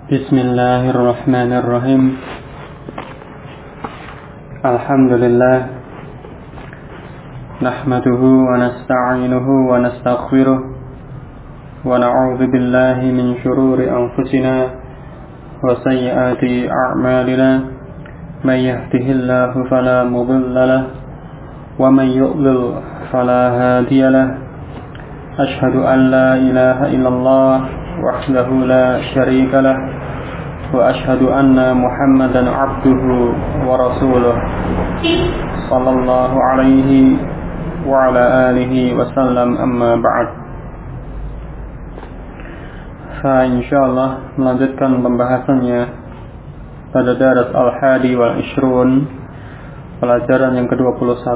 Bismillahirrahmanirrahim. Alhamdulillah. Nahmaduhu wa nasta'inuhu wa nastaghfiruh. Wa na'udzu billahi min shururi anfusina wa sayyiati a'malina. May yahdihillahu fala mudilla lahu wa may yudlil fala hadiya lahu. Ashhadu an la ilaha illallah wahdahu la syarika lah wa ashhadu anna Muhammadan abduhu wa rasuluh sallallahu alaihi wa ala alihi wa sallam, amma ba'd. Insyaallah melanjutkan pembahasannya pada daras al-hadi wal ishrun, pelajaran yang ke-21.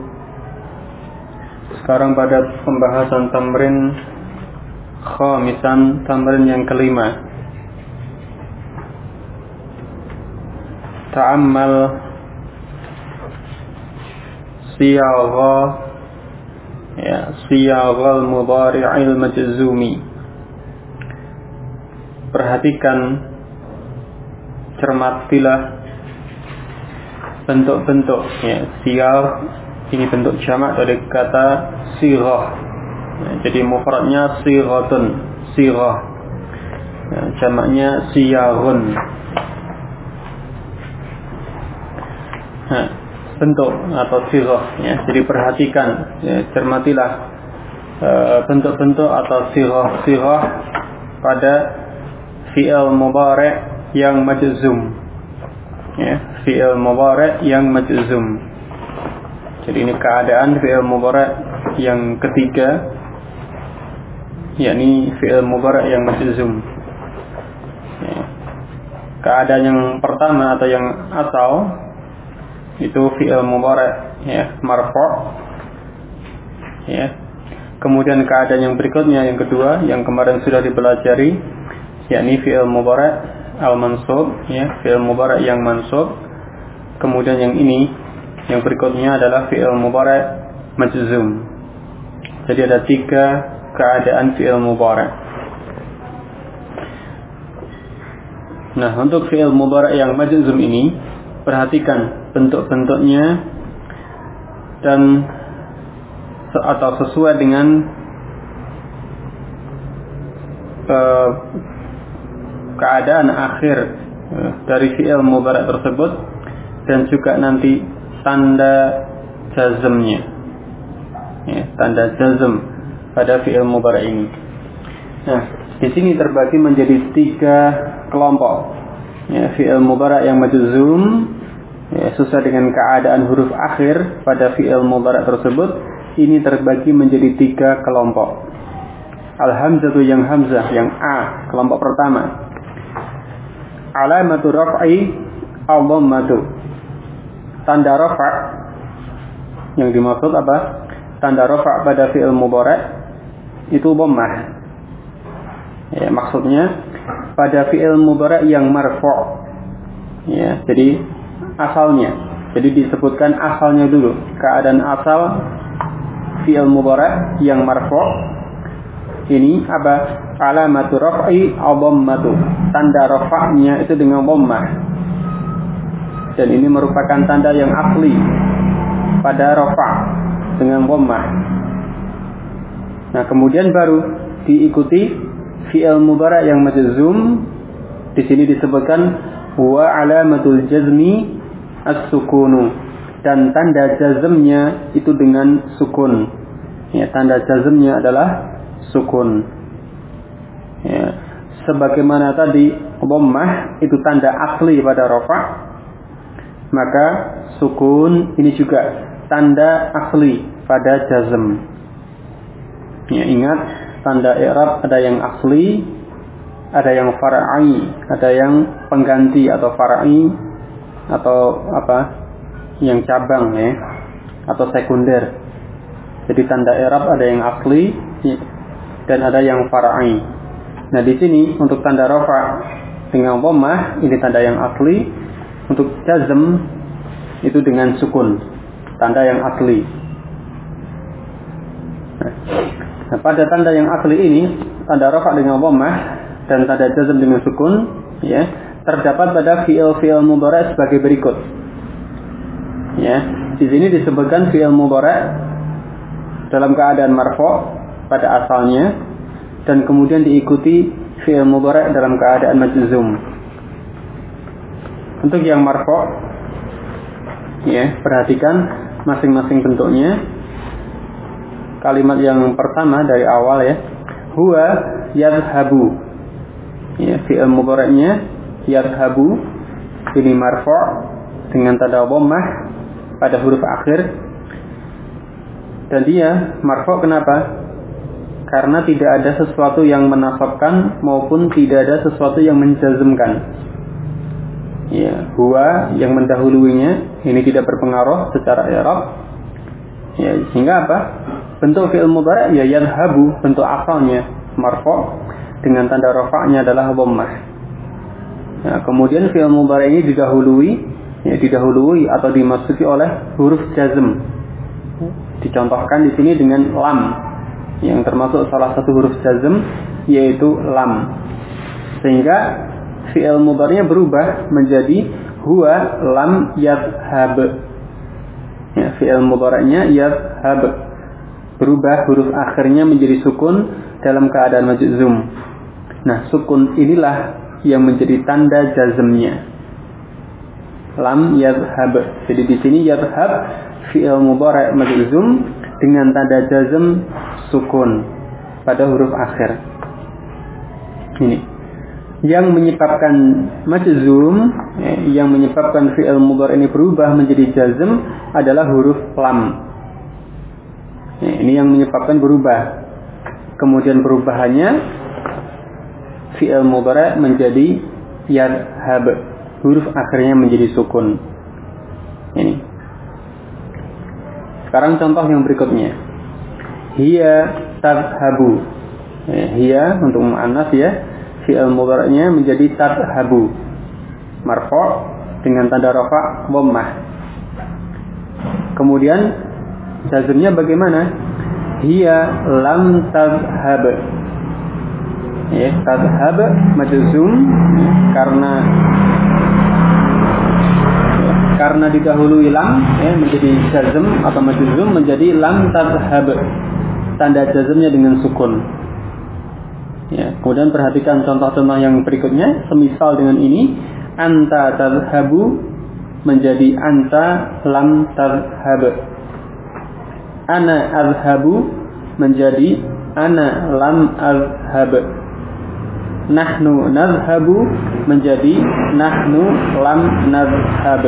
Sekarang pada pembahasan tamrin khamisan, tamrin yang kelima. Ta'ammal siyaghal mudhari'il majzumi. Perhatikan, cermatilah bentuk-bentuk siyagh. Ini bentuk jamak dari kata sighah. Jadi mufradnya sighatun, sighah. Jamaknya siyaghun. Bentuk atau sighah. Jadi perhatikan, cermatilah bentuk-bentuk atau sighah pada fi'il mudhari' yang majzum. Fi'il mudhari' yang majzum. Jadi ini keadaan fi'il mudhari' yang ketiga, yakni fi'il mudhari' yang majzum. Keadaan yang pertama atau yang asal itu fi'il mudhari' marfu'. Kemudian keadaan yang berikutnya, yang kedua, yang kemarin sudah dipelajari, yakni fi'il mudhari' al-mansub, fi'il mudhari' yang mansub. Kemudian yang ini, yang berikutnya adalah fi'il mudhari' majzum. Jadi ada 3 keadaan fi'il mudhari'. Nah, untuk fi'il mudhari' yang majzum ini, perhatikan bentuk-bentuknya dan atau sesuai dengan keadaan akhir dari fi'il mudhari' tersebut, dan juga nanti tanda jazmnya, tanda jazm pada fi'il mudhari' ini. Nah, di sini terbagi menjadi 3 kelompok. Fi'il mudhari' yang majzum, sesuai dengan keadaan huruf akhir pada fi'il mudhari' tersebut, ini terbagi menjadi 3 kelompok. Al-hamzatu yang hamzah, yang A, kelompok pertama. Alamatu raf'i al-dhammatu. Tanda rafa' yang dimaksud apa? Tanda rafa' pada fi'il mudhari' itu dhammah. Maksudnya pada fi'il mudhari' yang marfu'. Jadi asalnya. Jadi disebutkan asalnya dulu. Keadaan asal fi'il mudhari' yang marfu'. Ini apa? Alamatu raf'i al-dhammatu. Tanda rafa'nya itu dengan dhammah. Dan ini merupakan tanda yang asli pada rafa' dengan dhammah. Nah, kemudian baru diikuti fi'il mudhari' yang majzum. Di sini disebutkan wa alamatul jazmi as-sukunu, dan tanda jazmnya itu dengan sukun. Tanda jazmnya adalah sukun. Sebagaimana tadi dhammah itu tanda asli pada rafa', maka sukun ini juga tanda asli pada jazm. Ingat, tanda i'rab ada yang asli, ada yang far'i, ada yang pengganti atau far'i, atau apa, yang cabang atau sekunder. Jadi tanda i'rab ada yang asli dan ada yang far'i. Nah, di sini untuk tanda rafa' dengan dhammah ini tanda yang asli. Untuk jazm itu dengan sukun, tanda yang asli. Nah, pada tanda yang asli ini, tanda rafa' dengan dhammah, dan tanda jazm dengan sukun, ya, terdapat pada fi'il mudhari' sebagai berikut. Ya, di sini disebutkan fi'il mudhari' dalam keadaan marfu' pada asalnya, dan kemudian diikuti fi'il mudhari' dalam keadaan majzum. Untuk yang marfu', ya, perhatikan masing-masing bentuknya. Kalimat yang pertama dari awal, ya, huwa yadhhabu. Ya, fi'il mudhari'nya yadhhabu, ini marfu' dengan tanda dhammah pada huruf akhir. Dan dia marfu' kenapa? Karena tidak ada sesuatu yang menasabkan maupun tidak ada sesuatu yang menjazmkan. Ya, huwa yang mendahuluinya ini tidak berpengaruh secara i'rab. Ya, sehingga apa? Bentuk fi'il mudhari' ya yadhhabu, bentuk asalnya marfu' dengan tanda rafa'nya adalah dhammah. Ya, kemudian fi'il mudhari' ini didahului atau dimasuki oleh huruf jazm. Dicontohkan di sini dengan lam, yang termasuk salah satu huruf jazm, yaitu lam. Sehingga fi'il mudhari'nya berubah menjadi huwa lam yadhhab. Ya, fi'il mudhari'nya yadhhab, berubah huruf akhirnya menjadi sukun dalam keadaan majzum. Nah, sukun inilah yang menjadi tanda jazmnya. Lam yadhhab. Jadi di sini yadhhab fi'il mudhari' majzum dengan tanda jazm sukun pada huruf akhir. Ini yang menyebabkan majzum, yang menyebabkan fi'il mudhari' ini berubah menjadi jazm adalah huruf lam. Ini yang menyebabkan berubah. Kemudian perubahannya fi'il mudhari' menjadi yadhhab, huruf akhirnya menjadi sukun. Ini. Sekarang contoh yang berikutnya. Hiya tadhhabu. Hiya untuk muannas, ya. Fi'il mudhari'nya menjadi tadhhabu. Marfu' dengan tanda rafa' dhammah. Kemudian jazmnya bagaimana? Hiya lam tadhhab. Ya, tadhhab majzum karena didahului lam, ya, menjadi jazm atau majzum menjadi lam tadhhab, tanda jazmnya dengan sukun. Ya, kemudian perhatikan contoh-contoh yang berikutnya. Semisal dengan ini, anta tadhhabu menjadi anta lam tadhhab. Ana adhhabu menjadi ana lam adhhab. Nahnu nadhhabu menjadi nahnu lam nadhhab.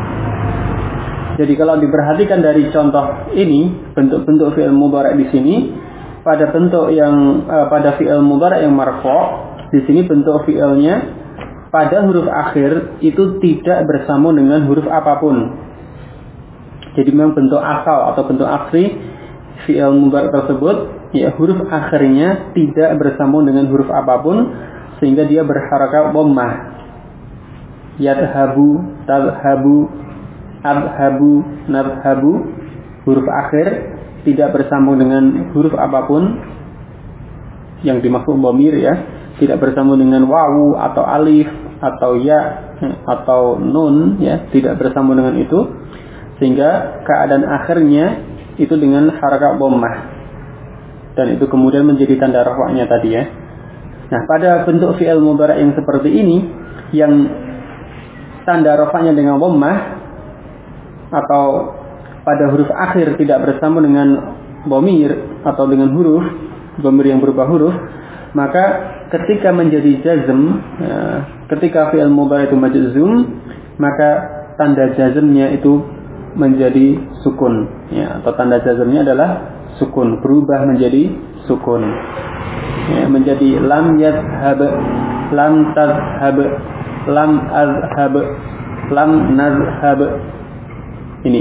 Jadi kalau diperhatikan dari contoh ini, bentuk-bentuk fi'il mudhari' di sini, pada bentuk yang pada fi'il mudhari' yang marfu', di sini bentuk fi'ilnya pada huruf akhir itu tidak bersambung dengan huruf apapun. Jadi memang bentuk asal atau bentuk asli fi'il mudhari' tersebut, ya, huruf akhirnya tidak bersambung dengan huruf apapun, sehingga dia berharakat dhammah. Yadhhabu, tadhhabu, adhhabu, nadhhabu, huruf akhir tidak bersambung dengan huruf apapun yang dimaksud dhamir, ya, tidak bersambung dengan wawu atau alif atau ya atau nun, ya, tidak bersambung dengan itu, sehingga keadaan akhirnya itu dengan harakat dhammah, dan itu kemudian menjadi tanda rafa'nya tadi, ya. Nah, pada bentuk fi'il mudhari' yang seperti ini, yang tanda rafa'nya dengan dhammah atau pada huruf akhir tidak bersambung dengan dhamir atau dengan huruf dhamir yang berubah huruf, maka ketika menjadi jazm, ketika fi'il mudhari' itu majzum, maka tanda jazmnya itu menjadi sukun, ya, atau tanda jazmnya adalah sukun, berubah menjadi sukun, ya, menjadi lam yadhhab, lam tadhhab, lam adhhab, lam nadhhab. Ini,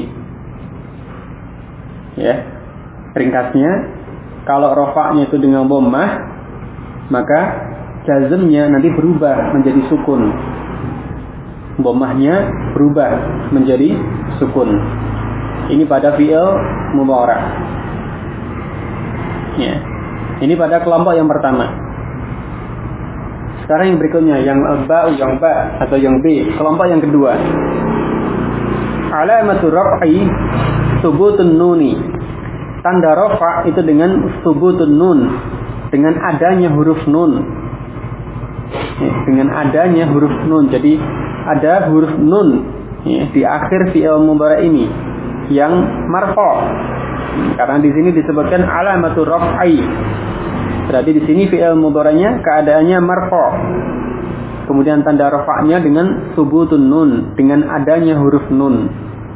ya, ringkasnya, kalau rafa'nya itu dengan dhammah, maka jazmnya nanti berubah menjadi sukun, dhammahnya berubah menjadi sukun. Ini pada fi'il mudhari'. Ya. Ini pada kelompok yang pertama. Sekarang yang berikutnya, yang ba atau yang b, kelompok yang kedua. Alamatul raf'i subutun nuni. Tanda rafa itu dengan subutun nun, dengan adanya huruf nun. Dengan adanya huruf nun. Jadi ada huruf nun di akhir fi'il mudhari ini yang marfu'. Karena di sini disebutkan alamatul raf'i. Berarti di sini fi'il mudhari'nya keadaannya marfu'. Kemudian tanda rafa'nya dengan subutun nun, dengan adanya huruf nun.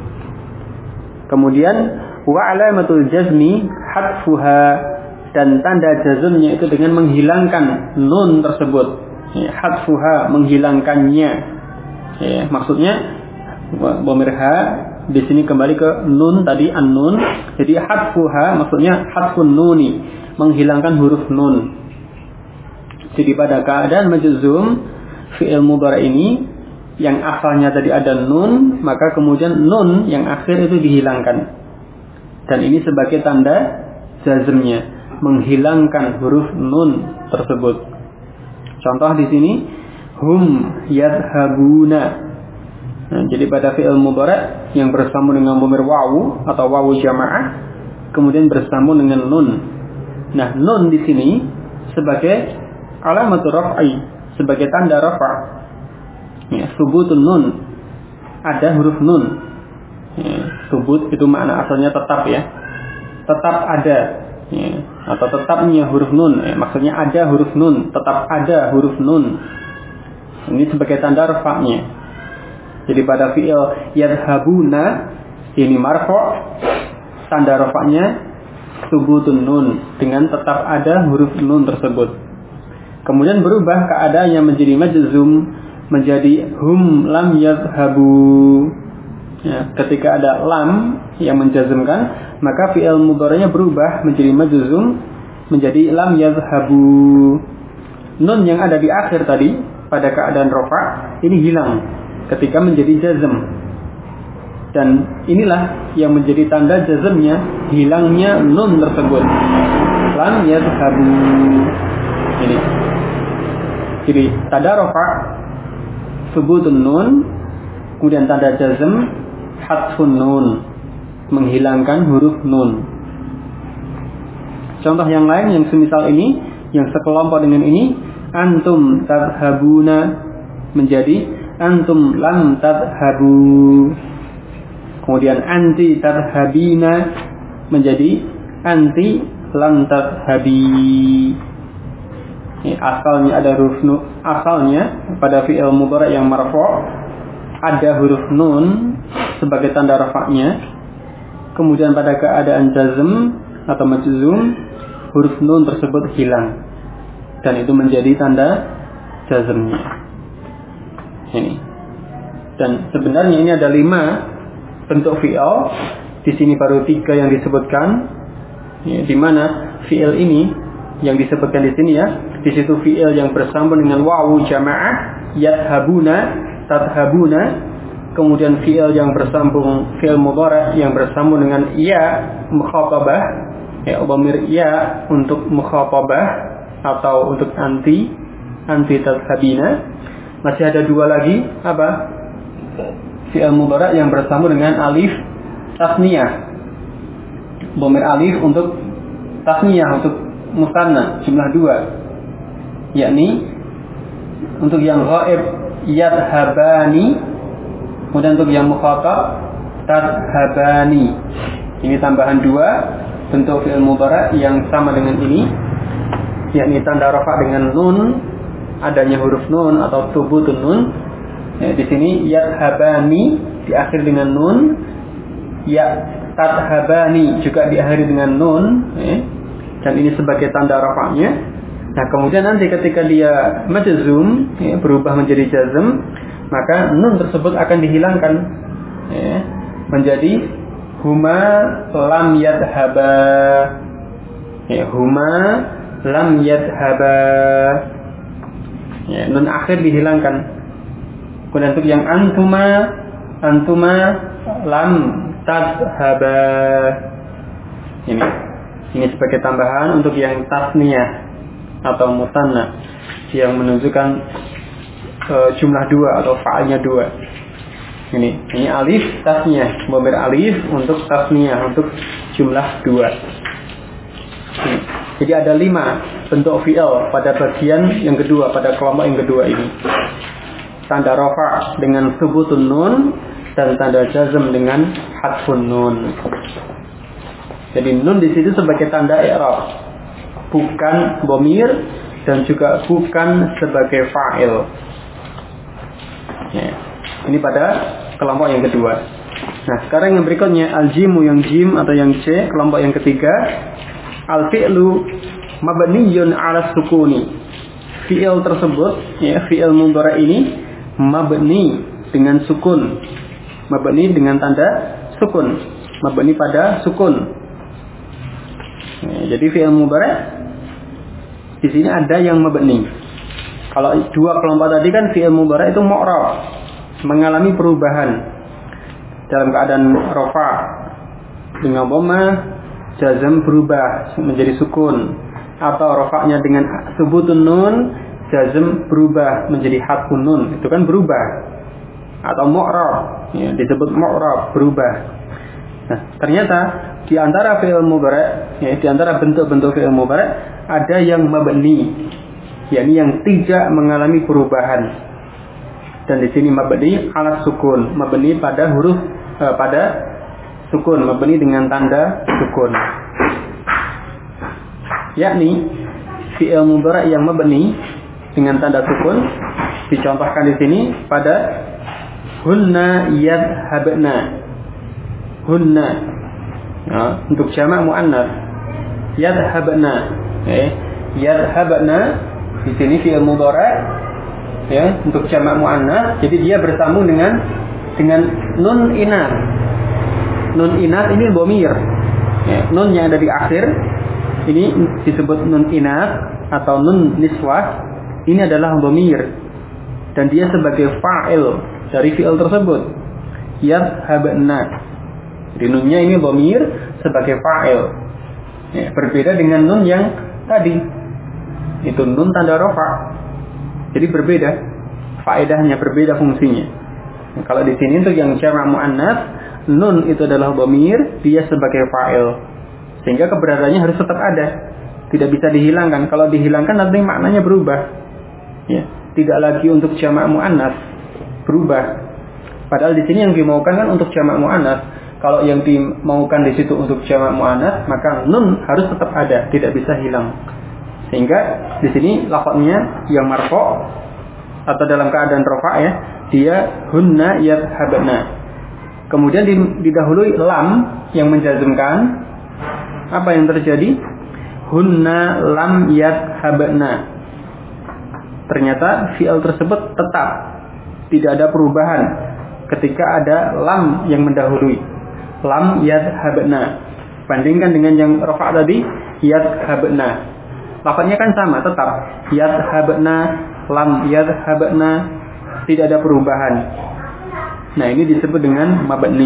Kemudian wa alamatul jazmi hadfuha, dan tanda jazmnya itu dengan menghilangkan nun tersebut. Hadfuha, menghilangkannya. Maksudnya bomirha di sini kembali ke nun tadi, an-nun. Jadi hadfuha maksudnya hadfun nuni, menghilangkan huruf nun. Jadi pada keadaan majzum fi'il mudhari ini yang asalnya tadi ada nun, maka kemudian nun yang akhir itu dihilangkan. Dan ini sebagai tanda jazmnya, menghilangkan huruf nun tersebut. Contoh di sini hum yadhhabuna. Nah, jadi pada fi'il mudhari yang bersambung dengan dhamir wawu atau wawu jamaah kemudian bersambung dengan nun. Nah, nun di sini sebagai alamatul raf'i, sebagai tanda rafa'. Subutun nun, ada huruf nun. Subut itu makna asalnya tetap ya. Tetap ada. Atau tetapnya huruf nun. Maksudnya ada huruf nun, tetap ada huruf nun. Ini sebagai tanda rafa'nya. Jadi pada fi'il yadhhabuna ini marfu', tanda rafa'nya subutun nun, dengan tetap ada huruf nun tersebut. Kemudian berubah keadaannya menjadi majzum, menjadi hum lam yadhhabu. Ketika ada lam yang menjazmkan, maka fi'il mudhari'nya berubah menjadi majzum, menjadi lam yadhhabu. Nun yang ada di akhir tadi pada keadaan rafa' ini hilang ketika menjadi jazm. Dan inilah yang menjadi tanda jazmnya hilangnya nun tersebut. Lam yadhhabu. Ini. Jadi tanda rafa' subutun nun, kemudian tanda jazm hadfun nun, menghilangkan huruf nun. Contoh yang lain yang semisal ini, yang sekelompok dengan ini, antum tadhhabuna menjadi antum lam tadhhabu. Kemudian anti tadhhabina menjadi anti lam tadhhabi. Asalnya ada huruf nun, asalnya pada fi'il mudhari' yang marfu' ada huruf nun sebagai tanda rafa'nya. Kemudian pada keadaan jazm atau majzum, huruf nun tersebut hilang dan itu menjadi tanda jazmnya. Ini. Dan sebenarnya ini ada 5 bentuk fi'il. Di sini baru 3 yang disebutkan. Di mana fi'il ini yang disebutkan di sini ya, di situ fi'il yang bersambung dengan wawu jamaah yadhhabuna, tadhhabuna. Kemudian fi'il yang bersambung, fi'il mudhari' yang bersambung dengan ya mukhatabah, dhamir ya untuk mukhatabah atau untuk anti tadhhabina. Masih ada 2 lagi, apa? Fi'il mudhari' yang bersambung dengan alif tasniyah. Dhamir alif untuk tasniyah, untuk musanna, jumlah 2. Yakni untuk yang ghaib yadhhabani, kemudian untuk yang mukhatab tadhhabani. Ini tambahan 2 bentuk fi'il mudhari' yang sama dengan ini, yakni tanda rafa' dengan nun, adanya huruf nun atau subutun nun. Di sini yadhhabani diakhiri dengan nun, ya tadhhabani juga diakhiri dengan nun, dan ini sebagai tanda rafa'nya. Nah, kemudian nanti ketika dia majzum, berubah menjadi jazm, maka nun tersebut akan dihilangkan, menjadi huma lam yadhhaba. Huma lam yadhhaba. Nun akhir dihilangkan. Kemudian untuk yang antuma lam tadhhaba. Ini sebagai tambahan untuk yang tasniyah. atau musanna yang menunjukkan jumlah 2 atau fa'ilnya 2. Ini alif tasniyah, dhamir alif untuk tasniyah, untuk jumlah 2. Jadi ada 5 bentuk fi'il pada bagian yang kedua, pada kelompok yang kedua ini. Tanda rafa dengan subutun nun dan tanda jazm dengan hadfun nun. Jadi nun di situ sebagai tanda i'rab, bukan dhamir dan juga bukan sebagai fa'il. Ya, ini pada kelompok yang kedua. Nah, sekarang yang berikutnya al-jimu, yang jim atau yang c, kelompok yang ketiga. Al-fi'lu mabniyun 'ala sukuni. Fi'il tersebut, ya, fi'il mudhari ini mabni dengan sukun. Mabni dengan tanda sukun. Mabni pada sukun. Ya, jadi fi'il mudhari di sini ada yang mabni. Kalau dua kelompok tadi kan fi'il mudhari itu mu'rab, mengalami perubahan dalam keadaan rafa dengan dhamma, jazm berubah menjadi sukun, atau rafa'nya dengan subutun nun, jazm berubah menjadi hadfun nun, itu kan berubah. Atau mu'rab, ya, disebut mu'rab, berubah. Nah, ternyata di antara fi'il mudhari, ya, di antara bentuk-bentuk fi'il mudhari ada yang mabni, yakni yang tidak mengalami perubahan. Dan di sini mabni ala sukun, mabni pada huruf pada sukun, mabni dengan tanda sukun. Yakni fi'il mudhari yang mabni dengan tanda sukun dicontohkan di sini pada hunna yadhhabna. Hunna, ya, untuk jamak muannas. Yadhhabna, yadhhabna di sini fi'il mudhari, ya, untuk jamak muannas. Jadi dia bersambung dengan nun inas. Nun inas ini dhamir. Ya, nun yang ada di akhir ini disebut nun inas atau nun niswah. Ini adalah dhamir dan dia sebagai fa'il dari fi'il tersebut. Yadhhabna. Jadi nunnya ini dhamir sebagai fa'il. Ya, berbeda dengan nun yang tadi. Itu nun tanda rafa. Jadi berbeda. Faedahnya berbeda fungsinya. Nah, kalau di sini untuk yang jamak muannas, nun itu adalah dhamir, dia sebagai fa'il. Sehingga keberadaannya harus tetap ada. Tidak bisa dihilangkan. Kalau dihilangkan nanti maknanya berubah. Ya, tidak lagi untuk jamak muannas, berubah. Padahal di sini yang dimaukan kan untuk jamak muannas. Kalau yang dimaukan di situ untuk jamak muannas, maka nun harus tetap ada, tidak bisa hilang. Sehingga di sini lafadznya yang marfu' atau dalam keadaan rafa', ya, dia hunna yadhhabna. Kemudian didahului lam yang menjazmkan. Apa yang terjadi? Hunna lam yadhhabna. Ternyata fi'il tersebut tetap tidak ada perubahan ketika ada lam yang mendahului. Lam yadhhabna. Bandingkan dengan yang rafa' tadi, yadhhabna. Lafadznya kan sama, tetap yadhhabna, lam yadhhabna, tidak ada perubahan. Nah, ini disebut dengan mabni.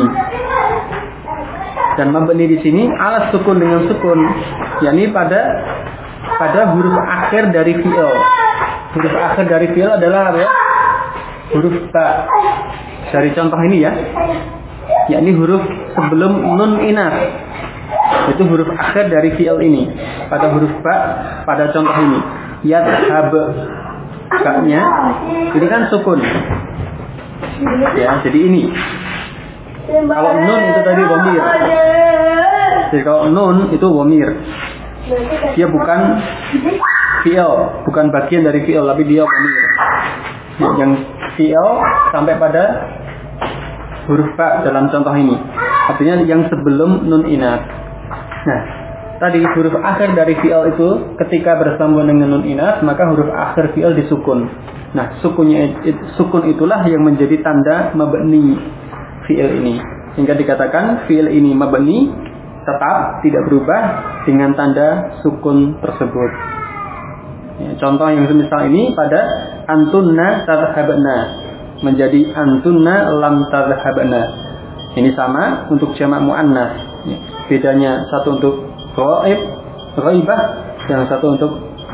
Dan mabni di sini alas sukun dengan sukun, yakni pada huruf akhir dari fi'il. Huruf akhir dari fi'il adalah apa ya? Huruf ta. Dari contoh ini, ya, yakni huruf sebelum nun inas. Itu huruf akhir dari fi'il ini. Pada huruf ba, pada contoh ini, yadhhab, ba-nya ini kan sukun. Ya, jadi ini. Kalau nun itu tadi dhamir. Jadi kalau nun itu dhamir. Dia bukan fi'il, bukan bagian dari fi'il, tapi dia dhamir. Yang fi'il sampai pada huruf ba dalam contoh ini. Artinya yang sebelum nun inas. Nah, tadi huruf akhir dari fi'il itu ketika bersambung dengan nun inas, maka huruf akhir fi'il disukun. Nah, sukun itulah yang menjadi tanda mabni fi'il ini. Sehingga dikatakan fi'il ini mabni, tetap tidak berubah dengan tanda sukun tersebut. Ya, contoh yang semisal ini pada antunna tadhhabna menjadi antunna lam tadhhabna. Ini sama untuk jamak muannas. Ya, bedanya satu untuk ghaibah, yang satu untuk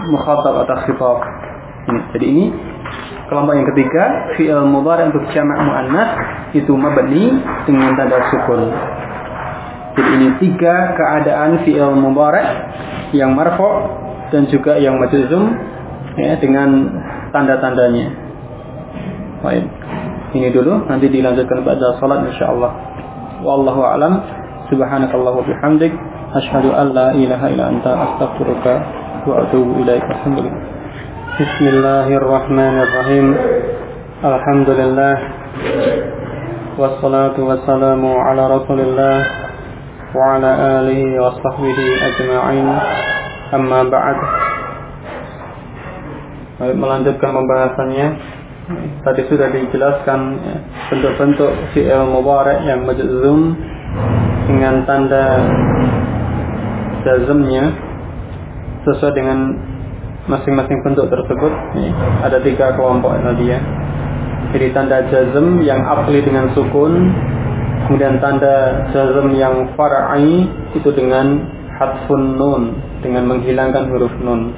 mukhatab atau khitab. Jadi ini kelompok yang ketiga, fi'il mudhari' untuk jamak muannas itu mabni dengan tanda sukun. Jadi ini 3 keadaan fi'il mudhari' yang marfu' dan juga yang majzum ya dengan tanda-tandanya. Baik. Ini dulu, nanti dilanjutkan pada salat insyaallah. Wallahu a'lam. Subhanakallah wa bihamdik asyhadu an la ilaha illa anta astaghfiruka wa atubu ilaik. Alhamdulillah. Bismillahirrahmanirrahim. Alhamdulillah. Wassalatu wassalamu ala Rasulillah wa ala alihi wa sahbihi ajma'in. Amma ba'd. Melanjutkan pembahasannya. Tadi sudah dijelaskan bentuk-bentuk fi'il mudhari' yang majzum dengan tanda jazmnya sesuai dengan masing-masing bentuk tersebut. Ada 3 kelompok tadi ya. Jadi tanda jazm yang asli dengan sukun, kemudian tanda jazm yang far'i itu dengan hadfun nun, dengan menghilangkan huruf nun.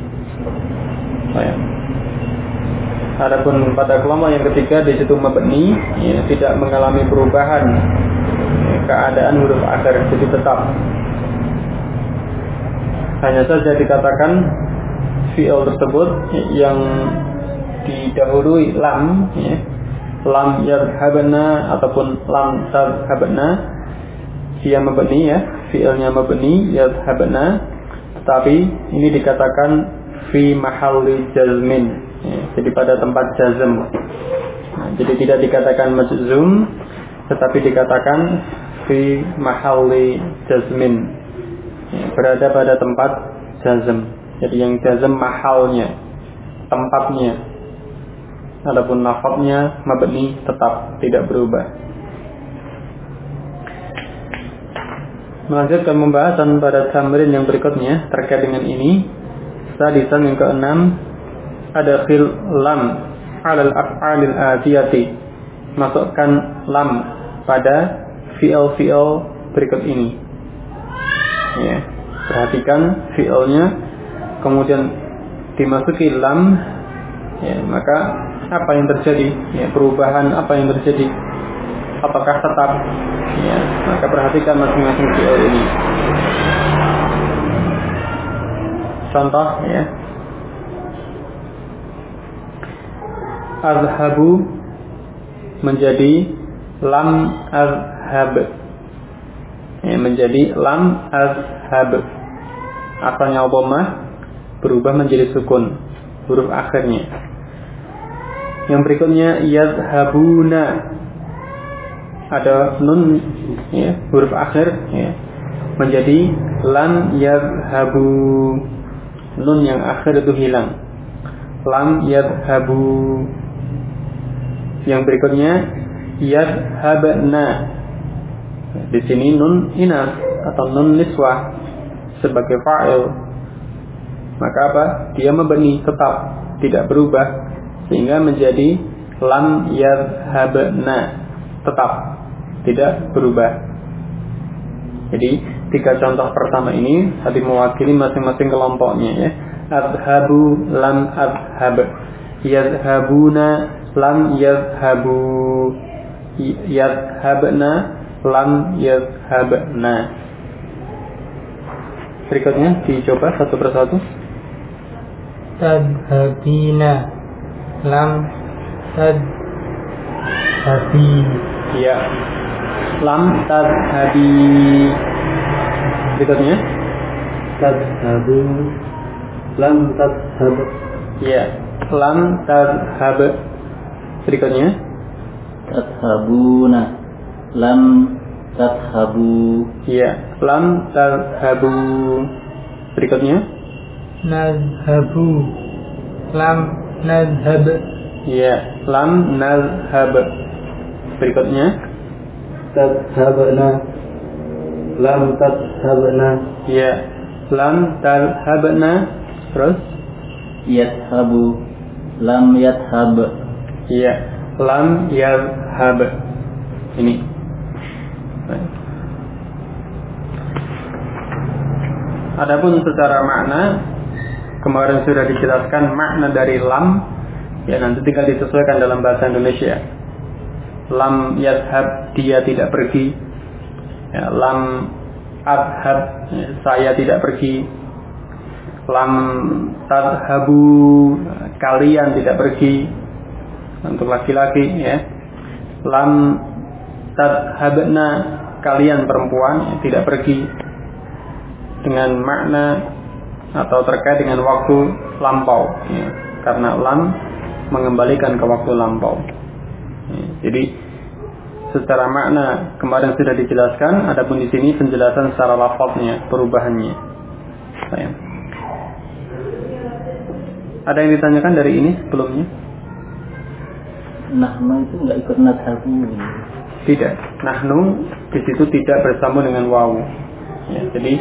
Adapun pada kelompok yang ketiga di situ mabni, ya, tidak mengalami perubahan keadaan huruf akhir, jadi tetap. Hanya saja dikatakan fi'il tersebut yang didahului lam, ya, lam yadhhabna ataupun lam tadhhabna, dia mabni ya, fi'ilnya mabni yadhhabna, tetapi ini dikatakan fi mahalli jazmin. Ya, jadi pada tempat jazm. Jadi tidak dikatakan majzum, tetapi dikatakan fi mahalli jazmin. Ya, berada pada tempat jazm. Jadi yang jazm mahalnya, tempatnya. Adapun lafadznya mabni tetap tidak berubah. Melanjutkan pembahasan pada tamrin yang berikutnya terkait dengan ini. Sadisan yang ke-6, adkhil lam 'alal af'alil atiyati. Masukkan lam pada fi'il-fi'il berikut ini. Ya, perhatikan fi'ilnya, kemudian dimasuki lam, ya, maka apa yang terjadi? Ya, perubahan apa yang terjadi? Apakah tetap? Ya, maka perhatikan masing-masing fi'il ini. Contoh ya. Azhabu menjadi lam azhab. Ya, menjadi lam azhab. Asalnya dhammah berubah menjadi sukun huruf akhirnya. Yang berikutnya yazhabuna, ada nun ya, huruf akhir ya, menjadi lam yazhabu. Nun yang akhir itu hilang. Lam yazhabu. Yang berikutnya yazhabna. Di sini nun inas atau nun niswah sebagai fa'il. Maka apa? Dia mabni tetap, tidak berubah, sehingga menjadi lam yazhabna, tetap tidak berubah. Jadi 3 contoh pertama ini tadi mewakili masing-masing kelompoknya ya. Azhabu lam azhab, yazhabuna lam yazhabu, yazhabna lam yazhabna. Berikutnya dicoba satu persatu. Tadhabina lam tadhabi. Ya, lam tadhabi. Berikutnya Tadhabu lam tadhab. ya, lam tadhab. Berikutnya Tadhabuna lam tadhabu. ya, lam tadhabu. Berikutnya Nadhabu lam nadhab. ya, lam nadhab. Berikutnya Tadhabna lam tadhabna. ya, lam tadhabna. Terus Yadhabu lam yadhab. ya, lam yadhab. Ini adapun secara makna kemarin sudah dijelaskan makna dari lam, ya nanti tinggal disesuaikan dalam bahasa Indonesia. Lam yadhhab, dia tidak pergi. Ya, lam adhab, ya, saya tidak pergi. Lam tadhabu, kalian tidak pergi. Untuk laki-laki, ya. Lam tadhabna, kalian perempuan, ya, tidak pergi. Dengan makna atau terkait dengan waktu lampau, ya. Karena lam mengembalikan ke waktu lampau, ya. Jadi secara makna kemarin sudah dijelaskan, adapun di sini penjelasan secara lafaznya, perubahannya. Ya. Ada yang ditanyakan dari ini sebelumnya? Nahnu itu nggak ikut nadhabu. Tidak, nahnu di situ tidak bersambung dengan wawu. Ya, jadi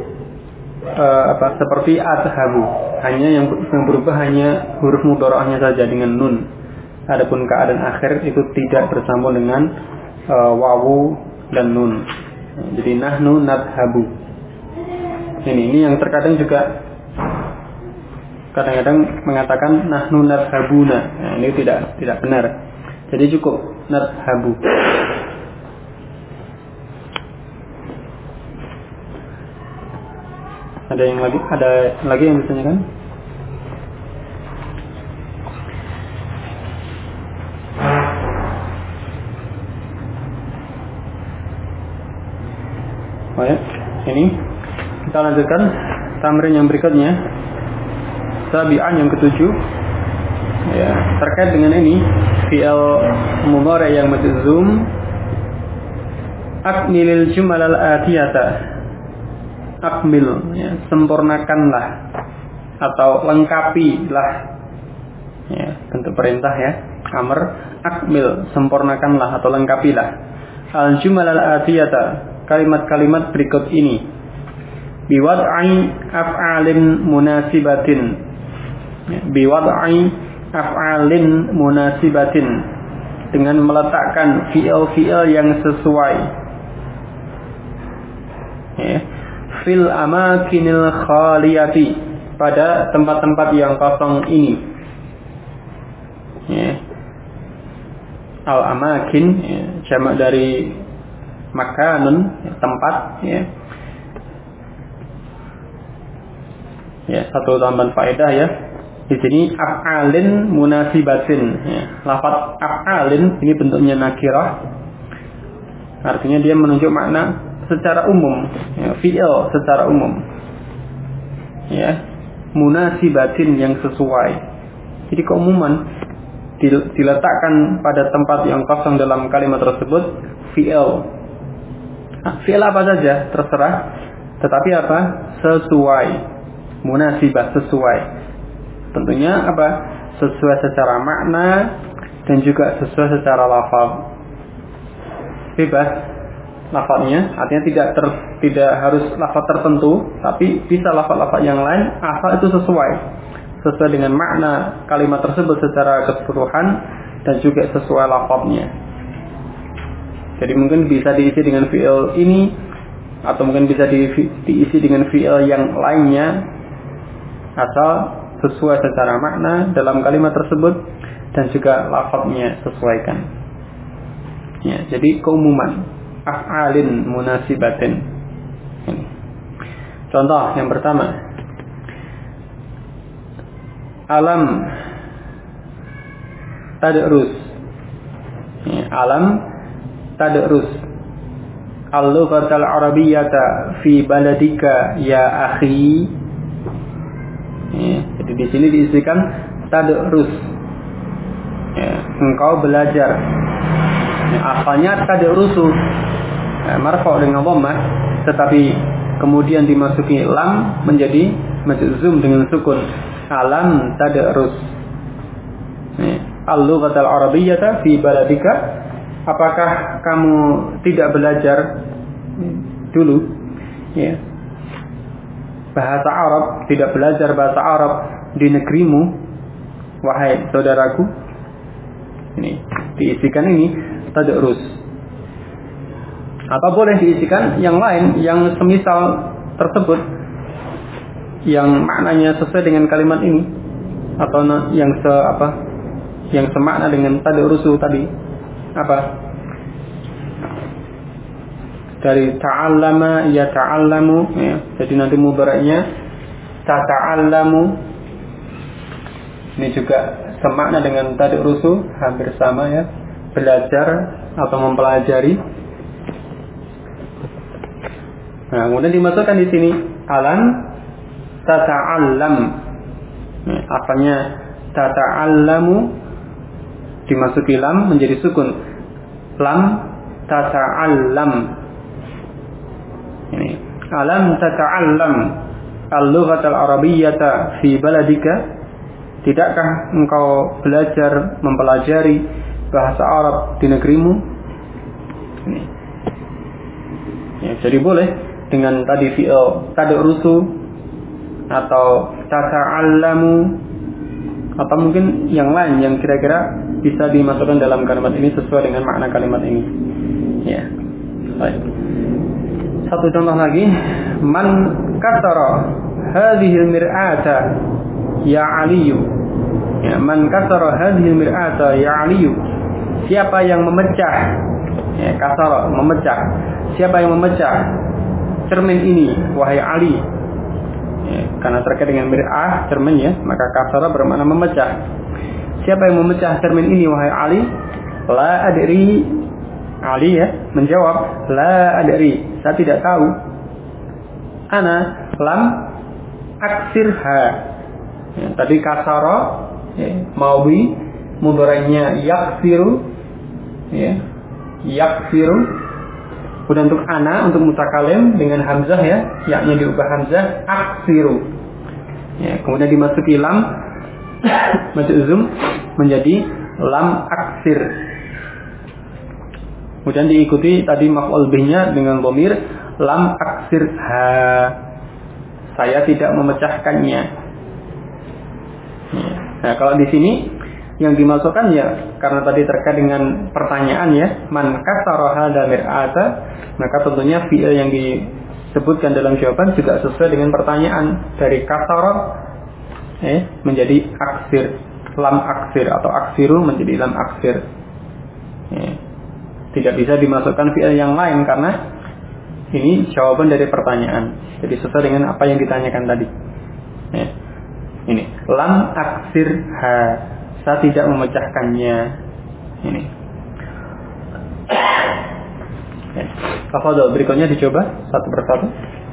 seperti adhabu, hanya yang berubah hanya huruf mudhari'ahnya saja dengan nun. Adapun keadaan akhir itu tidak bersambung dengan wawu dan nun. Ya, jadi nahnu nadhabu. Ini yang terkadang juga kadang-kadang mengatakan nahnu nadhabuna. Nah, ini tidak benar. Jadi cukup nadhabu. Ada lagi yang ditanyakan? Oh ya, ini kita lanjutkan tamrin yang berikutnya. Sabi'an yang ketujuh, ya, terkait dengan ini fi'il mudhari' yang majzum, akmilil jumalal atiyata, akmil, ya, sempurnakanlah atau lengkapilah, ya, bentuk perintah, ya, amr, akmil, sempurnakanlah atau lengkapilah al jumalal atiyata, kalimat-kalimat berikut ini, biwad'i af'alin munasibatin, biwad'i af'alin munasibatin, dengan meletakkan fi'il-fi'il yang sesuai, ya, fil amakinil khaliyati, pada tempat-tempat yang kosong ini, ya. Al amakin, ya, jamak dari makanun, ya, tempat, ya. Ya, satu tambahan faedah, ya. Di sini af'alin munasibatin, ya. Lafaz af'alin ini bentuknya nakirah, artinya dia menunjuk makna secara umum, ya, fi'il secara umum, ya, munasibatin yang sesuai. Jadi keumuman diletakkan pada tempat yang kosong dalam kalimat tersebut fi'il. Fi'il apa saja terserah, tetapi apa? Sesuai, munasibah, sesuai. Tentunya apa? Sesuai secara makna dan juga sesuai secara lafaz. Bebas lafaznya, artinya tidak harus lafaz tertentu, tapi bisa lafaz-lafaz yang lain asal itu sesuai dengan makna kalimat tersebut secara keseluruhan dan juga sesuai lafaznya. Jadi mungkin bisa diisi dengan fi'il ini, atau mungkin bisa diisi dengan fi'il yang lainnya, asal sesuai secara makna dalam kalimat tersebut dan juga lafaznya sesuaikan. Ya, jadi keumuman af'alin munasibatin. Ini. Contoh yang pertama, alam tadrus. Ya, alam tadrus al-lughatal arabiyyata fi baladika ya akhi. Ya, jadi di sini diisikan tadrus. Ya, engkau belajar. Ya, asalnya tadrusu, ya, marfu' dengan dhammah, tetapi kemudian dimasuki lam menjadi majzum dengan sukun. Alam tadrus. Ya, al-lughatal arabiyyata fi baladika. Apakah kamu tidak belajar dulu? Ya. Bahasa Arab, tidak belajar bahasa Arab di negerimu, wahai saudaraku. Ini diisikan ini tadrus. Atau boleh diisikan yang lain yang semisal tersebut. yang maknanya sesuai dengan kalimat ini atau yang semakna dengan tadrusu tadi apa? Dari ta'allama ya ta'allamu ya. Jadi nanti mudhari'nya tata'allamu. Ini juga semakna dengan tadrusu, hampir sama ya. Belajar atau mempelajari. Nah, kemudian dimasukkan di sini alam tata'allam. Nah, apanya tata'allamu dimasuki lam menjadi sukun. Lam tata'allam. Ini alam tata'allam al-lughah al-arabiyyah fi baladika. Tidakkah engkau belajar mempelajari bahasa Arab di negerimu? Ini. Ya, jadi boleh dengan tadi fi'il tadrusu atau tata'allamu atau mungkin yang lain yang kira-kira bisa dimasukkan dalam kalimat ini sesuai dengan makna kalimat ini. Ya. Baik. Satu contoh lagi, man kasara hadhil mir'ata ya Aliyu. Ya, man kasara hadhil mir'ata ya Aliyu. Siapa yang memecah? Ya, kasara memecah. Siapa yang memecah cermin ini wahai Ali? Ya, karena terkait dengan mir'ah cermin ya, maka kasara bermakna memecah. Siapa yang memecah cermin ini wahai Ali? La adri. Ali ya menjawab, la adri, saya tidak tahu. Ana lam aksirha. Ya, tadi kasara ya, maudhi mudhari'nya yaksiru ya, yaksiru. Kemudian untuk ana untuk mutakalim dengan hamzah ya, yakni diubah hamzah aksiru. Ya, kemudian dimasuki lam majzum menjadi lam aksir. Kemudian diikuti tadi maf'ul bihnya dengan dhamir lam aksirha. Saya tidak memecahkannya. Nah, kalau di sini yang dimasukkan ya karena tadi terkait dengan pertanyaan ya, man kasara hadza mir'ata, maka tentunya fi'il yang disebutkan dalam jawaban juga sesuai dengan pertanyaan dari kasara menjadi aksir, lam aksir atau aksiru menjadi lam aksir. Tidak bisa dimasukkan fi'il yang lain karena ini jawaban dari pertanyaan. Jadi sesuai dengan apa yang ditanyakan tadi. Ini lam aksirha, saya tidak memecahkannya. Ini. Tafadhol, berikutnya dicoba satu persatu.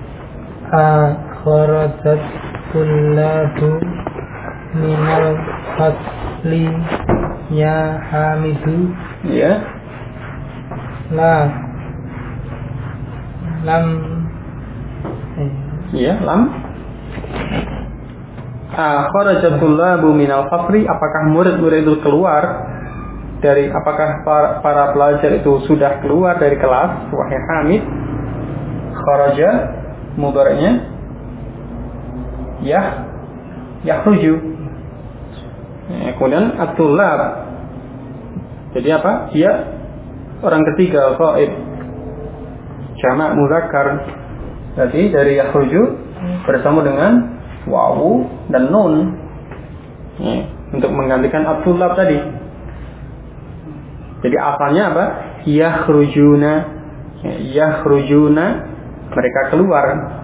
Akhrajat kullabu minal fasli ya Hamidu. Ya. Lam ya lam akhrajat kullabu minal fasli, apakah murid-murid itu keluar dari, apakah para pelajar itu sudah keluar dari kelas wahai Hamid? Kharaja mudhari'nya yakhruju. Kemudian at-tullab jadi apa? Dia orang ketiga, ghaib, jamak mudzakkar. Jadi dari yakhruju bersama dengan wawu dan nun untuk menggantikan at-tullab tadi. Jadi asalnya apa? Yakhrujuna, mereka keluar.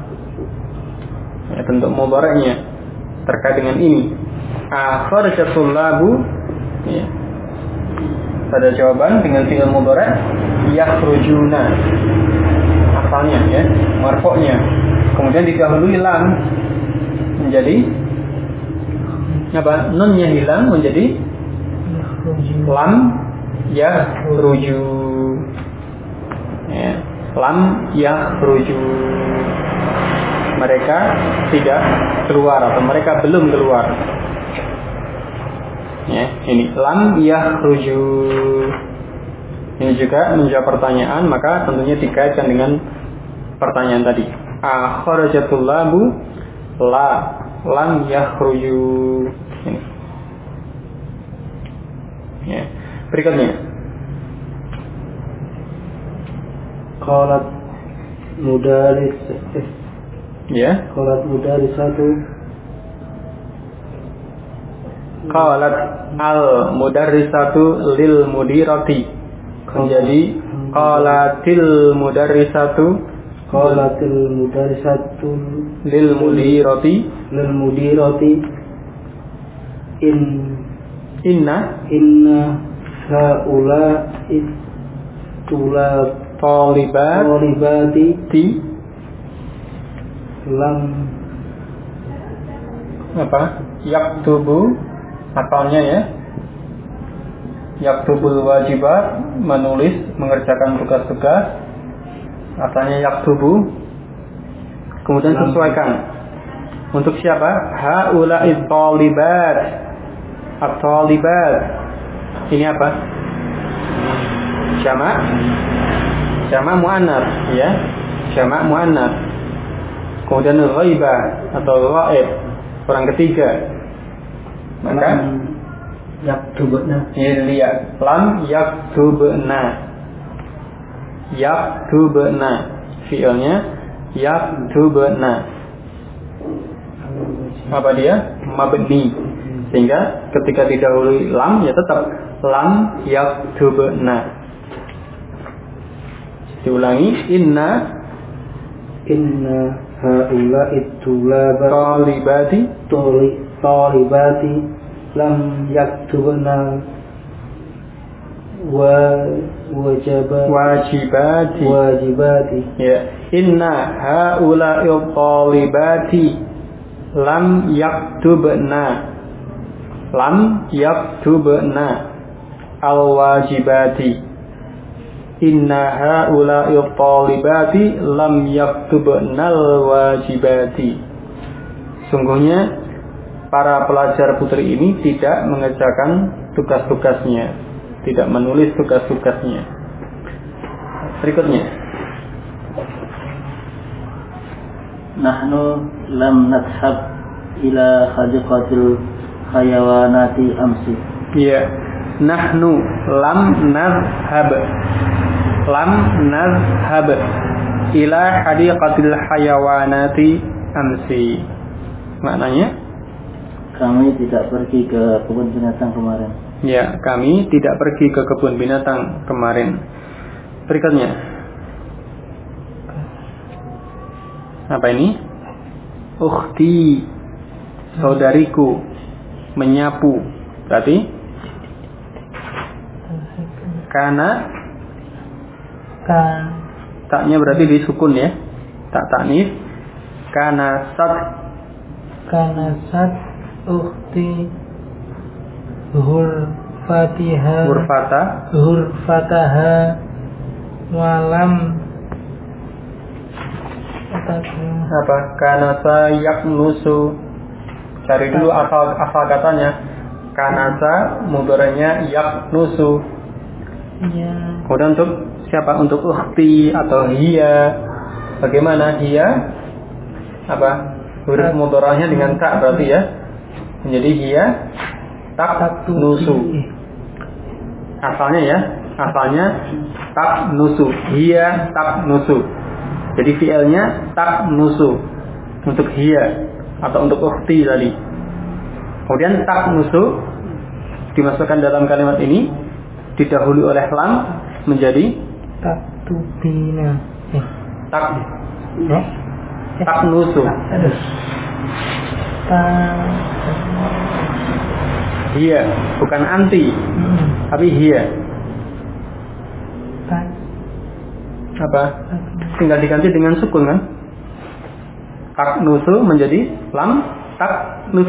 Bentuk mudhari'nya terkait dengan ini. Akhrajatul labu. Pada jawaban dengan fi'il mudhari' yakhrujuna asalnya ya, marfu'nya. Kemudian didahului lam menjadi apa? Nunnya hilang menjadi lam yakhruju. Ya, lam yakhruju. Mereka tidak keluar atau mereka belum keluar. Ya, ini lam yakhruju. Ini juga menjawab pertanyaan, maka tentunya dikaitkan dengan pertanyaan tadi. Akhrajatul labu lam yakhruju. Ini. Ya. Berikutnya. Qalat mudaris Ya. Qalat mudarisatu. Qalat al mudarrisatu lil mudirati. Menjadi qalatil mudarrisatu Qalatil mudarisatu lil mudirati. Inna haula talibati lam apa? Yaktubu asalnya ya. Yaktubul wajibat, menulis, mengerjakan tugas-tugas. Asalnya yaktubu. Kemudian sesuaikan. Untuk siapa? Haula'i talibat. At-talibat. Ini apa? Jamak muannats ya. Jamak muannats. Kemudian ghaibah atau ghaib, orang ketiga. Maka yaktubna. Ini lihat lam yaktubna. Yaktubna fi'ilnya yaktubna. Apa dia? Mabni. Sehingga ketika didahului lam ya tetap lam yaktubna. Diulangi inna haula'i talibati lam yaktubna wajibati. Ya, inna haula'i talibati lam yaktubna al-wajibati. Inna haula'i talibati lam yaktubna al-wajibati. Sungguhnya para pelajar putri ini tidak mengerjakan tugas-tugasnya, tidak menulis tugas-tugasnya. Berikutnya, nahnu lam nadhhab ila hadiqatil hayawanati amsi. Ya, nahnu lam nadhhab ila hadiqatil hayawanati amsi. Maknanya, kami tidak pergi ke kebun binatang kemarin. Ya, kami tidak pergi ke kebun binatang kemarin. Berikutnya, apa ini? Ukhti, saudariku, menyapu. Berarti karena taknya berarti disukun ya. Tak tanis. Karena sat ukhti hurfataha walam apa? Kanasa yaknusu. Cari dulu asal katanya. Kanasa mudhari'nya yaknusu. Ya. Kemudian untuk siapa? Untuk ukhti atau hiya. Bagaimana hiya? Apa? Huruf mudhari'nya dengan ta berarti ya. Menjadi hiya taknusu. Asalnya taknusu. Hiya taknusu. Jadi fi'ilnya taknusu untuk hiya atau untuk ukhti tadi. Kemudian taknusu dimasukkan dalam kalimat ini, didahului oleh lam menjadi taktubina. Taknusu. Hiya, bukan anti, tapi hiya. Apa? Tinggal diganti dengan sukun kan? Taknusu menjadi lam taknus.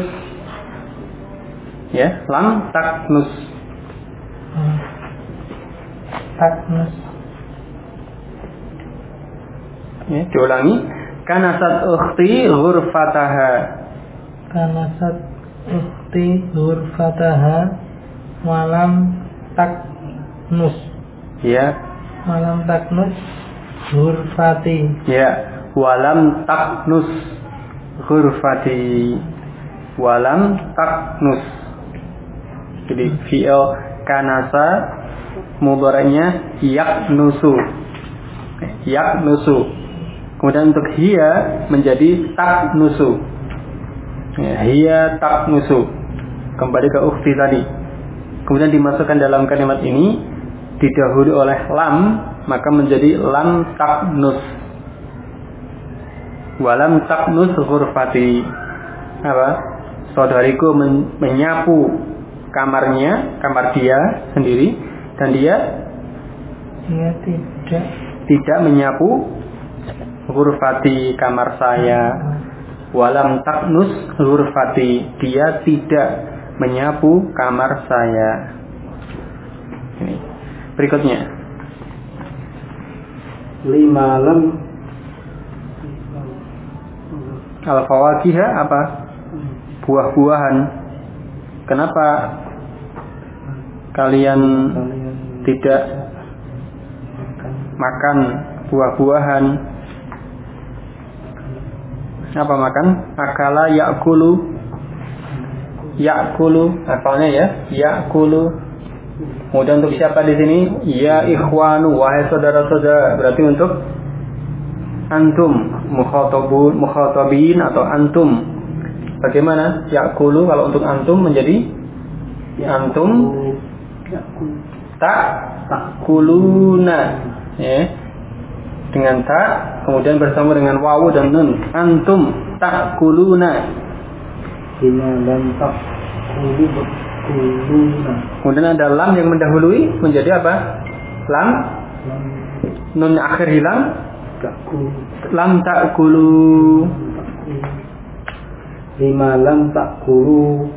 Ya, lam taknus. Taknus. Ya, diulangi. Kanasat ukhti ghurfataha. Kanasat ukhti ghurfataha walam taknus. Ya. Walam taknus ghurfati. Ya, walam taknus ghurfati. Walam taknus. Jadi fi'il kanasa mudhari'nya yaknusu. Yaknusu. Kemudian untuk hiya menjadi taknusu. Ya, hiya taknusu. Kembali ke ukhti tadi. Kemudian dimasukkan dalam kalimat ini didahului oleh lam, maka menjadi lam taknus. Walam taknus ghurfati. Apa? Saudariku menyapu kamarnya, kamar dia sendiri, dan dia tidak menyapu ghurfati, kamar saya. Walam taknus ghurfati, dia tidak menyapu kamar saya. Ini. Berikutnya. 5 lam Al-fawakiha apa? Buah-buahan. Kenapa kalian tidak makan buah-buahan? Apa makan? Akala ya'kulu. Ya'kulu, asalnya ya, ya'kulu. Kemudian untuk siapa di sini? Ya ikhwanu, wahai saudara-saudara. Berarti untuk antum, mukhatabin atau antum. Bagaimana? Ya'kulu kalau untuk antum menjadi antum ta'kuluna. Ya. Dengan ta, kemudian bersama dengan wawu dan nun. Antum ta'kuluna. lam ta'kuluna. Kemudian ada lam yang mendahului menjadi apa? Lam. Nun akhir hilang. Lam ta'kulu. 5 lam ta'kulu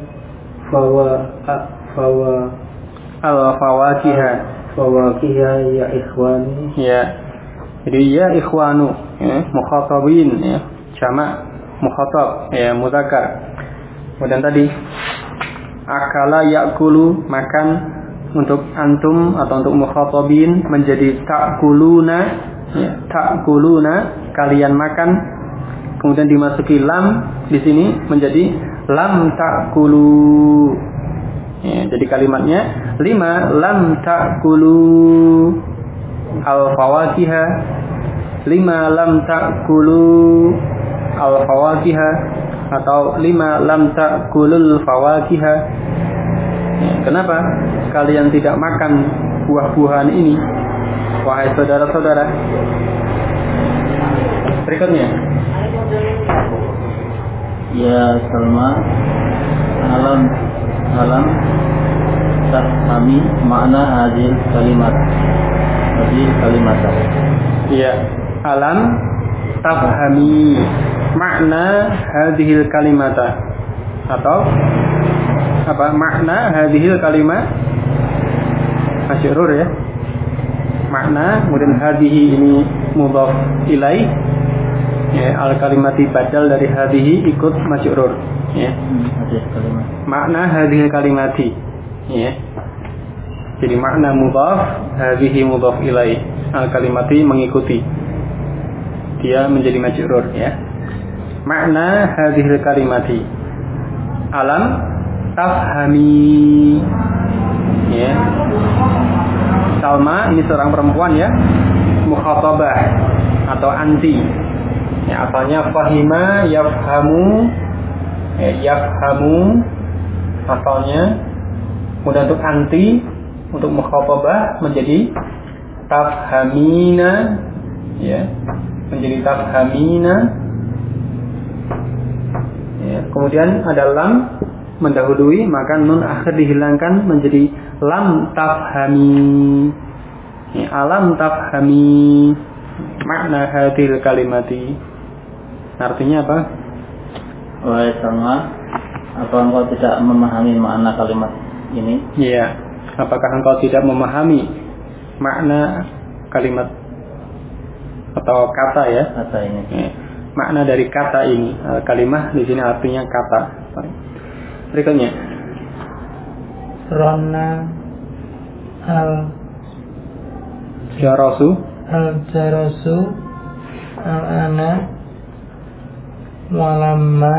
al-fawakiha. Fawakiha ya ikhwani. Ya. Jadi ya ikhwanu, ya, mukhatabin, ya, jamak mukhatab, ya, muzakkar. Kemudian tadi akala ya'kulu, makan untuk antum atau untuk mukhatabin menjadi ta'kuluna, ya, ta'kuluna, kalian makan. Kemudian dimasuki lam di sini menjadi lam ta'kulu. Ya, jadi kalimatnya 5 lam ta'kulu al-fawakiha. 5 lam ta'kulu al-fawakiha atau 5 lam ta'kulul fawakiha. Ya, kenapa kalian tidak makan buah-buahan ini, wahai saudara-saudara? Berikutnya. Ya Salma, alam tafhami makna hadil kalimat. Ya, alam tafhami makna hadhil kalimata atau apa makna hadhil kalimat? Masyhur ya. Makna, kemudian hadhihi ini mudhaf ilaih. Ya, al kalimati badal dari hadhihi ikut masyhur ya. Makna hadhil kalimati ya. Jadi makna mudhaf, hadhihi mudhaf ilaih. Al kalimati mengikuti. Dia menjadi majrur ya. Makna hadhil kalimati. Alam tafhami. Ya. Salma ini seorang perempuan ya. Mukhatabah atau anti. Ya, asalnya fahima yafhamu. Ya, yafhamu asalnya. Kemudian untuk anti, untuk mukhatabah menjadi tafhamina, ya, menjadi tafhamina. Ya, kemudian ada lam mendahului, maka nun akhir dihilangkan menjadi lam tafhami. Ya, alam tafhami makna hadil kalimati. Artinya apa? Wahai Salma, apa engkau tidak memahami makna kalimat ini? Iya. Apakah engkau tidak memahami makna kalimat atau kata ya? Kata ini. Ya. Makna dari kata ini, kalimah di sini artinya kata. Berikutnya. Rona Jarasu. Al-jarasu al-ana walamma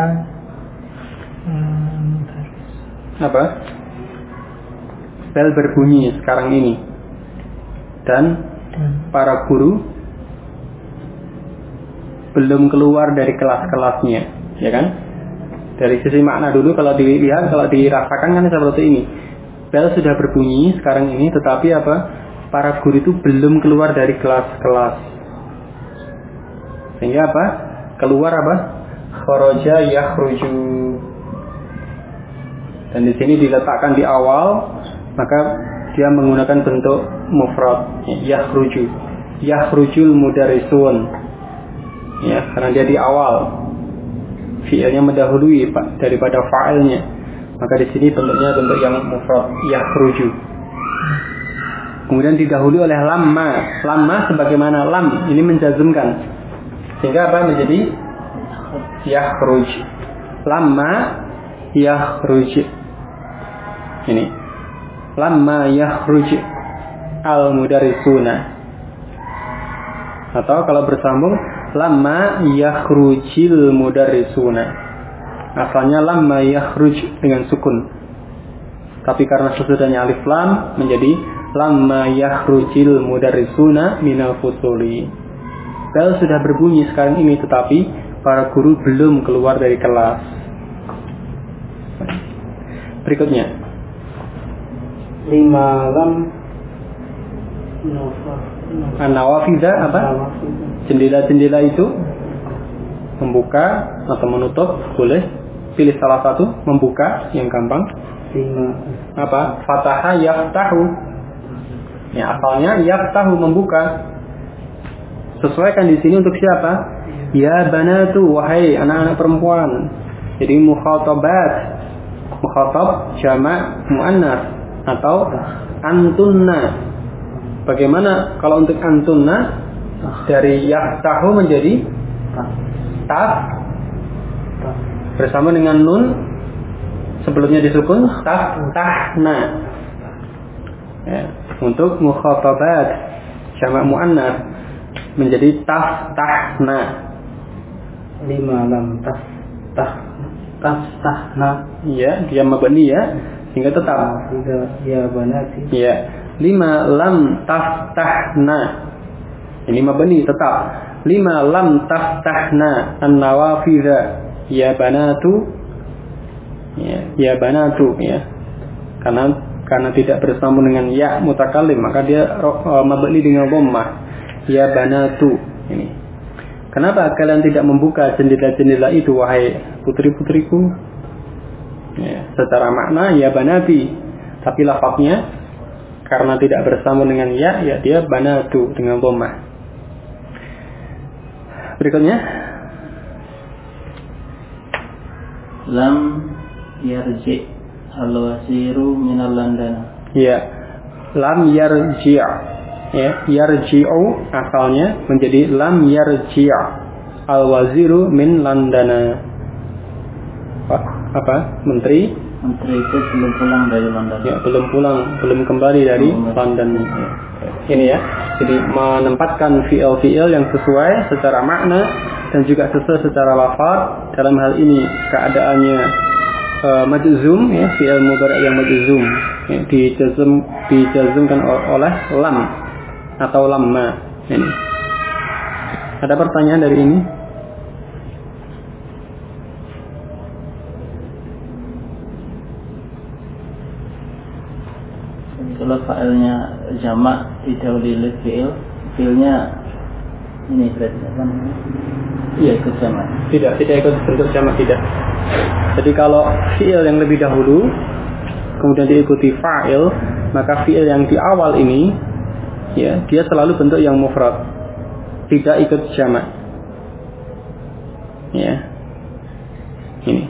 apa? Bel berbunyi sekarang ini. Dan para guru belum keluar dari kelas-kelasnya, ya kan? Dari sisi makna dulu kalau dilihat, kalau dirasakan kan seperti ini. Bel sudah berbunyi sekarang ini, tetapi apa? Para guru itu belum keluar dari kelas-kelas. Sehingga apa? Keluar apa? Kharaja yakhruju. Dan di sini diletakkan di awal, maka dia menggunakan bentuk mufrad, yakhruju. Yakhrujul mudarrisun. Ya, karena dia di awal. Fi'ilnya mendahului daripada fa'ilnya. Maka di sini bentuknya bentuk yang mufrad, yakhruju. Kemudian didahului oleh lamma. Lamma sebagaimana lam ini menjazmkan. Sehingga apa menjadi yakhruj. Lamma yakhruj. Ini. Lamma yakhruj al-mudarrisuna. Atau kalau bersambung lamma yakhrujil mudarrisuna. Asalnya lamma yakhruj dengan sukun. Tapi karena sesudahnya alif lam menjadi lamma yakhrujil mudarrisuna minal fusuli. Bel sudah berbunyi sekarang ini, tetapi para guru belum keluar dari kelas. Berikutnya 5 lam an-nawafidha apa? Jendela-jendela itu membuka atau menutup, boleh pilih salah satu. Membuka yang gampang. 5 Apa? Fataha yaftahu. Ya, asalnya yaftahu membuka. Sesuaikan di sini untuk siapa? Ya banatu, wahai anak-anak perempuan. Jadi mukhatabat. Mukhatab jamak muannas atau antunna. Bagaimana kalau untuk antunna dari yaftahu menjadi taf bersama dengan nun sebelumnya disukun tahna. Ya, untuk mukhatabat jamak muannas menjadi tahna. 5 lam tahna. Ya, dia mabni ya, sehingga tetap. Ya banati. Ya, 5 lam taftahna. Ini mabni tetap. 5 lam taftahna an-nawafidha. Ya banatu. Ya banatu ya. Karena tidak bersambung dengan ya mutakallim, maka dia mabni dengan dhammah. Ya banatu. Ini. Kenapa kalian tidak membuka jendela-jendela itu, wahai putri-putriku? Ya, secara makna ya banati, tapi lafaznya karena tidak bersambung dengan ya dia banatu dengan dhammah. Berikutnya lam yarji al-wasiru minal landana. Ya, lam yarji'. Ya, yarji'u asalnya menjadi lam yarji' al-waziru min landana. Apa? Menteri itu belum pulang dari London. Ya, belum kembali dari London. Ini ya. Jadi menempatkan fi'il yang sesuai secara makna dan juga sesuai secara lafaz. Dalam hal ini keadaannya majzum ya, fi'il mudhari' yang majzum ya, dijazmkan oleh lam atau lamma. Ini. Ada pertanyaan dari ini? Kalau fa'ilnya jamak didahului oleh fi'ilnya ini berarti apa namanya? Iya, ikut jamak. Tidak ikut bentuk jamak, tidak. Jadi kalau fi'il yang lebih dahulu kemudian diikuti fa'il, maka fi'il yang di awal ini ya, dia selalu bentuk yang mufrad. Tidak ikut jamak. Ya. Ini.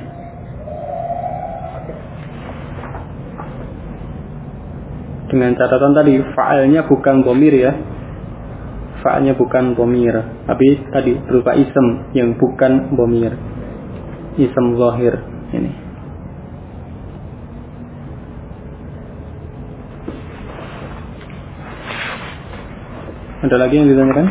Dengan catatan tadi fa'ilnya bukan dhamir ya. Fa'ilnya bukan dhamir, tapi tadi berupa ism yang bukan dhamir. Ism zahir ini. Ada lagi yang ditanyakan?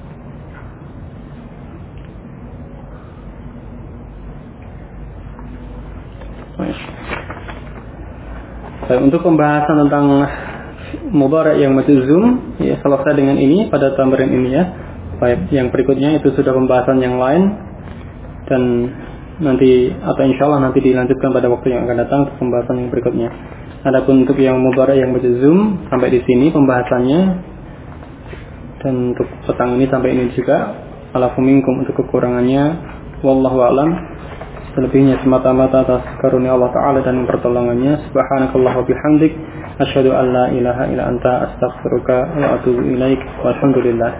Baik, untuk pembahasan tentang mudhari' yang majzum ya selesai dengan ini pada tambahan ini ya. Baik, yang berikutnya itu sudah pembahasan yang lain, dan nanti atau insya Allah nanti dilanjutkan pada waktu yang akan datang untuk pembahasan yang berikutnya. Adapun untuk yang mubarak yang baca Zoom sampai di sini pembahasannya, dan untuk petang ini sampai ini juga. Alafu minkum untuk kekurangannya, wallahu a'lam. Selebihnya semata-mata atas karunia Allah Ta'ala dan pertolongannya. Subhanakallah wa bihamdik, asyhadu an la ilaha illa anta, astaghfiruka wa atubu ilaik. Walhamdulillah.